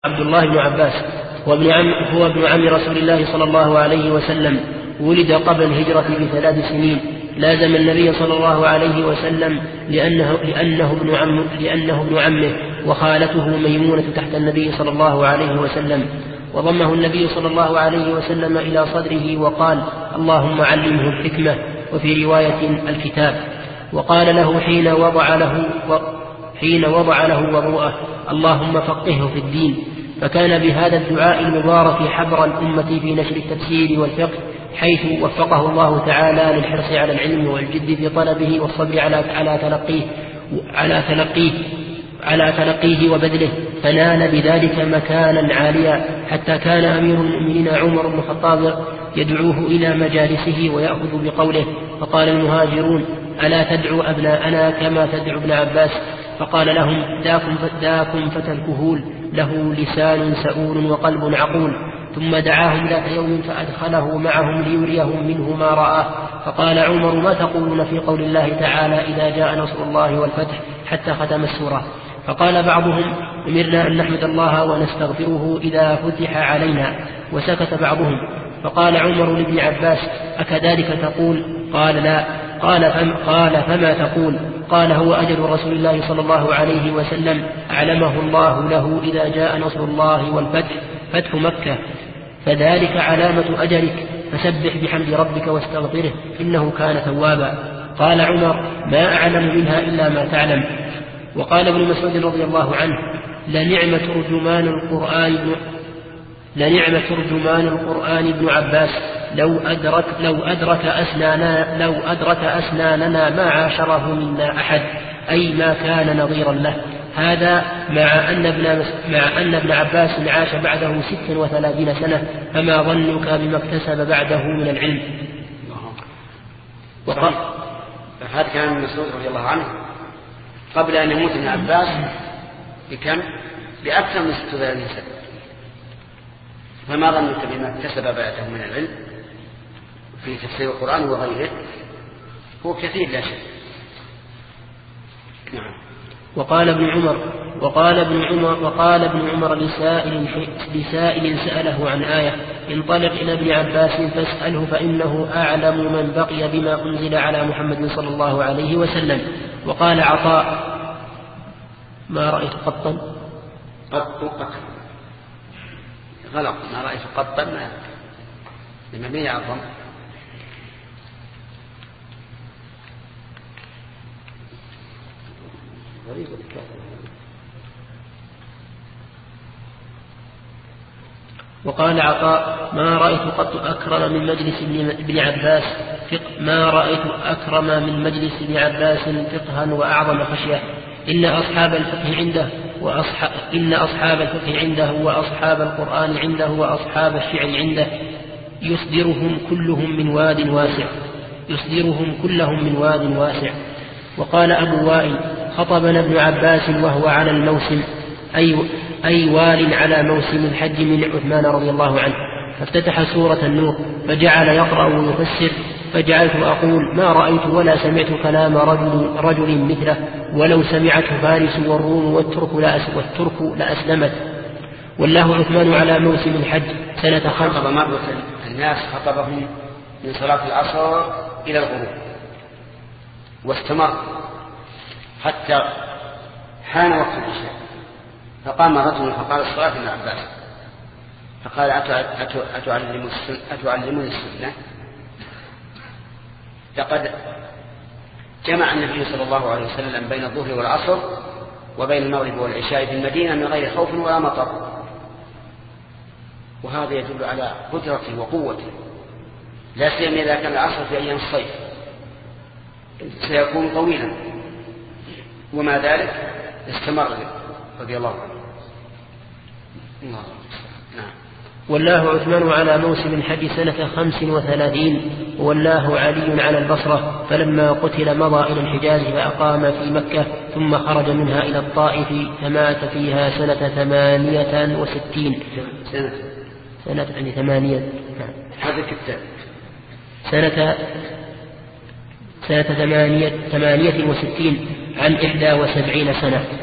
عبد الله بن عباس هو ابن عم رسول الله صلى الله عليه وسلم، ولد قبل الهجرة ب3 سنين، لازم النبي صلى الله عليه وسلم لأنه ابن عمه، وخالته ميمونة تحت النبي صلى الله عليه وسلم، وضمه النبي صلى الله عليه وسلم إلى صدره وقال: اللهم علمه الحكمة، وفي رواية الكتاب. وقال له حين وضع له وضوءه: اللهم فقهه في الدين. فكان بهذا الدعاء المبارك حبر الأمة في نشر التفسير والفقه، حيث وفقه الله تعالى للحرص على العلم والجد في طلبه والصبر على تلقيه وبذله، فنال بذلك مكانا عاليا، حتى كان أمير المؤمنين عمر بن الخطاب يدعوه إلى مجالسه ويأخذ بقوله. فقال المهاجرون: ألا تدعو أبناءنا كما تدعو ابن عباس؟ فقال لهم: داكم فتى الكهول، له لسان سؤول وقلب عقول. ثم دعاهم ذات يوم فأدخله معهم ليريهم منه ما رآه. فقال عمر: ما تقولون في قول الله تعالى: إذا جاء نصر الله والفتح، حتى ختم السورة؟ فقال بعضهم: أمرنا أن نحمد الله ونستغفره إذا فتح علينا. وسكت بعضهم. فقال عمر لابن عباس: أكذلك تقول؟ قال: لا. قال: فما تقول؟ قال: هو أجل رسول الله صلى الله عليه وسلم أعلمه الله له إذا جاء نصر الله والفتح، فتح مكة، فذلك علامة أجلك، فسبح بحمد ربك واستغفره إنه كان توابا. قال عمر: ما أعلم منها إلا ما تعلم. وقال ابن مسعود رضي الله عنه: لنعم ترجمان القرآن ابن عباس، لو أدرك أسناننا ما عاشره منا أحد، أي ما كان نظيرا له. هذا مع أن ابن عباس عاش بعده 36 سنة، فما ظنك بما اكتسب بعده من العلم. هذا كان ابن مسعود رضي الله عنه قبل أن يموت ابن عباس بأكثر من 36 سنة، فما ظنك بما اكتسب بعده من العلم في تفسير القرآن وغيره؟ هو كثير لا شك. نعم. وقال ابن عمر لسائل سأله عن آية: انطلق إلى ابن عباس فاسأله فإنه أعلم من بقي بما أنزل على محمد صلى الله عليه وسلم. وقال عطاء: ما رأيت قطا غلط، ما رأيت قطا لما من يعظم. وقال عطاء: ما رأيت قط أكرم من مجلس ابن عباس فقها وأعظم خشية. إن أصحاب الفقه عنده وأصحاب القرآن عنده وأصحاب الشعر عنده يصدرهم كلهم من واد واسع. وقال أبو وائل: خطبنا ابن عباس وهو على الموسم، أي وال على موسم الحج من عثمان رضي الله عنه، فافتتح سورة النور فجعل يقرأ ويفسر، فجعلت أقول: ما رأيت ولا سمعت كلام رجل مثله، ولو سمعته فارس والروم والترك لأسلمت. والله عثمان على موسم الحج سنة 5. خطب مرة الناس، خطبهم من صلاة العصر إلى الغروب، واستمر حتى حان وقت العشاء، فقام رجل فقال: الصلاة ابن عباس. فقال: أتعلمون السنة؟ لقد جمع النبي صلى الله عليه وسلم بين الظهر والعصر وبين المغرب والعشاء في المدينة من غير خوف ولا مطر، وهذا يدل على قدرته وقوته، لا سيما إذا كان العصر في أيام الصيف سيكون طويلا، وما ذلك استمر رضي الله عنه. نعم. والله عثمان على موسم الحج سنة 35، والله علي على البصرة، فلما قتل مضى إلى الحجاز فأقام في مكة، ثم خرج منها إلى الطائف فمات فيها سنة 68. سنة 8. هذا الكتاب سنة 68 عن 71 سنة.